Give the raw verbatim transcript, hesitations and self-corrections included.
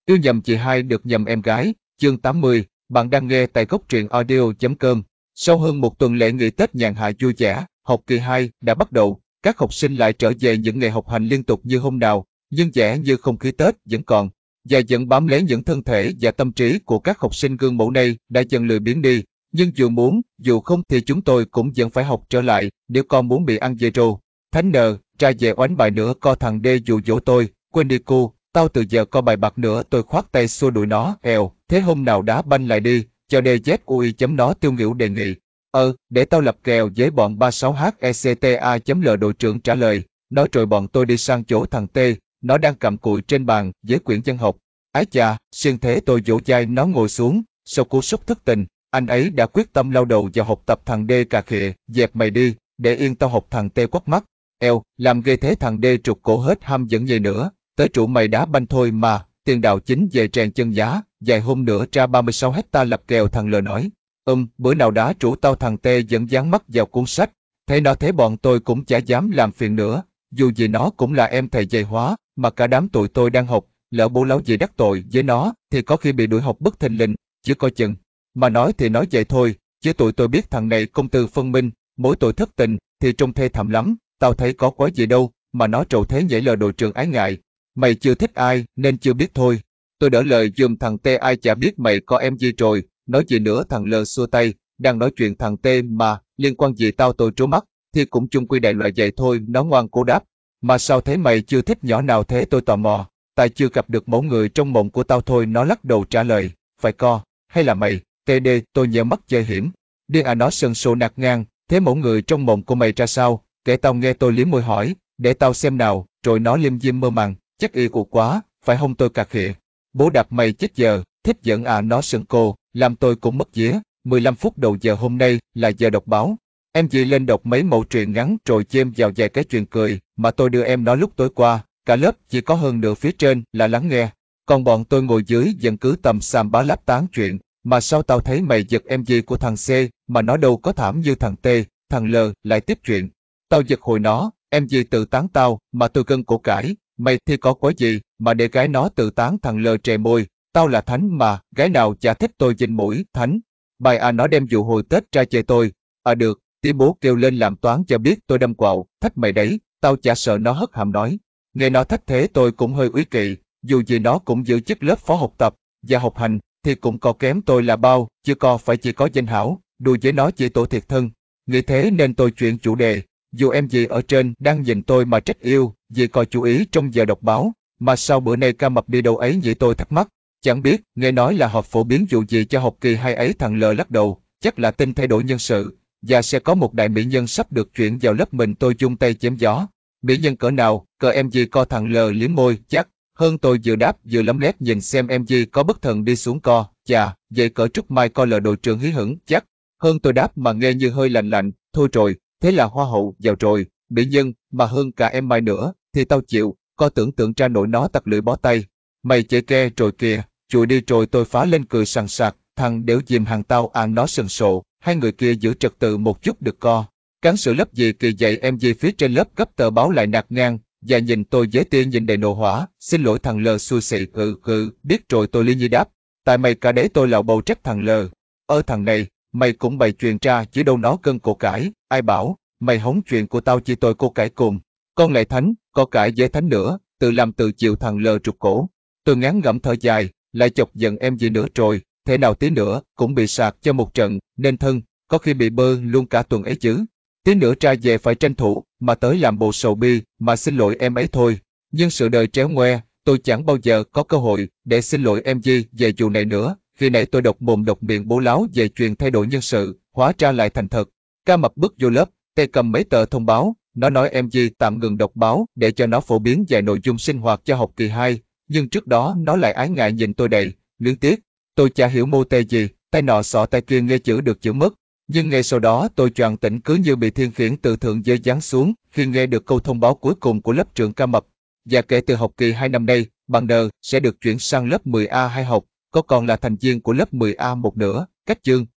Yêu nhầm chị hai được nhầm em gái, chương tám mươi, bạn đang nghe tại góc truyện audio chấm com. Sau hơn một tuần lễ nghỉ Tết nhàn hạ vui vẻ, học kỳ hai đã bắt đầu, các học sinh lại trở về những ngày học hành liên tục như hôm nào, nhưng vẻ như không khí Tết vẫn còn, và vẫn bám lấy những thân thể và tâm trí của các học sinh gương mẫu này đã dần lười biếng đi. Nhưng dù muốn, dù không thì chúng tôi cũng vẫn phải học trở lại, nếu con muốn bị ăn zero. Thánh nờ, ra về oánh bài nữa co thằng D dụ dỗ tôi, quên đi cô. Tao từ giờ có bài bạc nữa tôi khoát tay xua đuổi nó, èo, thế hôm nào đá banh lại đi, cho đê dét u i chấm nó tiêu nghỉu đề nghị. Ờ, để tao lập kèo với bọn ba mươi sáu H E C T A chấm L đội trưởng trả lời, nói rồi bọn tôi đi sang chỗ thằng T, nó đang cầm cụi trên bàn với quyển văn học. Ái chà, xuyên thế tôi vỗ vai nó ngồi xuống, sau cú sốc thất tình, anh ấy đã quyết tâm lao đầu vào học tập thằng D cà khịa, dẹp mày đi, để yên tao học thằng T quắt mắt. Eo, làm ghê thế thằng D trục cổ hết ham dẫn vậy nữa. Tới trụ mày đá banh thôi mà, tiền đạo chính về tràn chân giá, vài hôm nữa ra ba mươi sáu hecta lập kèo thằng L nói. Ừm, bữa nào đá trụ tao thằng T vẫn dán mắt vào cuốn sách, thế nó thế bọn tôi cũng chả dám làm phiền nữa, dù gì nó cũng là em thầy dạy hóa, mà cả đám tụi tôi đang học, lỡ bố láo gì đắc tội với nó, thì có khi bị đuổi học bất thình lình, chứ coi chừng. Mà nói thì nói vậy thôi, chứ tụi tôi biết thằng này công tư phân minh, mỗi tội thất tình, thì trông thê thảm lắm, tao thấy có quái gì đâu, mà nó trầu thế nhảy lờ đội trưởng ái ngại. Mày chưa thích ai nên chưa biết thôi. Tôi đỡ lời giùm thằng T ai chả biết mày có em gì rồi, nói gì nữa thằng L xua tay, đang nói chuyện thằng T mà, liên quan gì tao tôi trố mắt, thì cũng chung quy đại loại vậy thôi, nó ngoan cố đáp. Mà sao thế mày chưa thích nhỏ nào thế tôi tò mò, tại chưa gặp được mẫu người trong mộng của tao thôi nó lắc đầu trả lời, phải co, hay là mày, tê đê tôi nhớ mắt chơi hiểm. Điên à nó sần sộ nạt ngang, thế mẫu người trong mộng của mày ra sao, kể tao nghe tôi liếm môi hỏi, để tao xem nào, rồi nó liêm diêm mơ màng. Chắc y cuộc quá, phải không tôi cà khịa. Bố đạp mày chết giờ, thích giận à nó sừng cô, làm tôi cũng mất vía. mười lăm phút đầu giờ hôm nay là giờ đọc báo. Em chỉ lên đọc mấy mẩu truyện ngắn rồi chêm vào vài cái chuyện cười mà tôi đưa em nó lúc tối qua. Cả lớp chỉ có hơn nửa phía trên là lắng nghe. Còn bọn tôi ngồi dưới vẫn cứ tầm xàm bá láp tán chuyện. Mà sao tao thấy mày giật em gì của thằng C mà nó đâu có thảm như thằng T, thằng L lại tiếp chuyện. Tao giật hồi nó, em gì tự tán tao mà tôi cân cổ cãi. Mày thì có quái gì mà để gái nó tự tán thằng L trề môi, tao là Thánh mà, gái nào chả thích tôi dình mũi, Thánh. Bài à nó đem vụ hồi Tết ra chê tôi. À được, tí bố kêu lên làm toán cho biết tôi đâm quạo, thách mày đấy, tao chả sợ nó hất hàm nói. Nghe nó thách thế tôi cũng hơi úy kỵ, dù gì nó cũng giữ chức lớp phó học tập, và học hành, thì cũng có kém tôi là bao, chứ có phải chỉ có danh hảo, đùa với nó chỉ tổ thiệt thân. Nghĩ thế nên tôi chuyển chủ đề. Dù em gì ở trên đang nhìn tôi mà trách yêu, vì coi chú ý trong giờ đọc báo, mà sao bữa nay ca mập đi đâu ấy nhỉ tôi thắc mắc. Chẳng biết, nghe nói là họp phổ biến vụ gì cho học kỳ hai ấy thằng L lắc đầu, chắc là tin thay đổi nhân sự, và sẽ có một đại mỹ nhân sắp được chuyển vào lớp mình tôi chung tay chém gió. Mỹ nhân cỡ nào, cỡ em gì co thằng L liếm môi, chắc, hơn tôi vừa đáp vừa lấm lét nhìn xem em gì có bất thần đi xuống co, chà, vậy cỡ Trúc Mai co L đội trưởng hí hửng, chắc, hơn tôi đáp mà nghe như hơi lạnh lạnh, thôi rồi. Thế là hoa hậu vào rồi, mỹ nhân, mà hơn cả em Mai nữa, thì tao chịu, co tưởng tượng ra nỗi nó tặc lưỡi bó tay. Mày chê ke rồi kìa, chùi đi rồi tôi phá lên cười sằng sặc, thằng đểu dìm hàng tao ăn nó sần sộ, hai người kia giữ trật tự một chút được co. Cán sự lớp gì kỳ dạy em gì phía trên lớp gấp tờ báo lại nạt ngang, và nhìn tôi với tia nhìn đầy nộ hỏa, xin lỗi thằng L xui xị, ừ ừ, biết rồi tôi li nhi đáp, tại mày cả đấy tôi lạo bầu trách thằng L. Ơ thằng này, mày cũng bày chuyện ra chứ đâu nó cân cổ cãi, ai bảo, mày hóng chuyện của tao chỉ tôi cô cãi cùng. Con lại Thánh, có cãi với Thánh nữa, tự làm tự chịu thằng L trục cổ. Tôi ngán ngẩm thở dài, lại chọc giận em gì nữa rồi, thế nào tí nữa cũng bị sạc cho một trận, nên thân, có khi bị bơ luôn cả tuần ấy chứ. Tí nữa ra về phải tranh thủ, mà tới làm bộ sầu bi, mà xin lỗi em ấy thôi. Nhưng sự đời tréo ngoe, tôi chẳng bao giờ có cơ hội để xin lỗi em gì về vụ này nữa. Khi nãy tôi đọc mồm đọc miệng bố láo về chuyện thay đổi nhân sự, hóa ra lại thành thật. Ca mập bước vô lớp, tay cầm mấy tờ thông báo, nó nói em gì tạm ngừng đọc báo để cho nó phổ biến vài nội dung sinh hoạt cho học kỳ hai, nhưng trước đó nó lại ái ngại nhìn tôi đầy, luyến tiếc. Tôi chả hiểu mô tê gì, tay nọ xọ tay kia nghe chữ được chữ mất. Nhưng ngay sau đó tôi choàng tỉnh cứ như bị thiên khiển từ thượng giới giáng xuống khi nghe được câu thông báo cuối cùng của lớp trưởng Ca mập. Và kể từ học kỳ hai năm nay, bạn N sẽ được chuyển sang lớp mười A hai học, có còn là thành viên của lớp mười A một nữa, cách chương.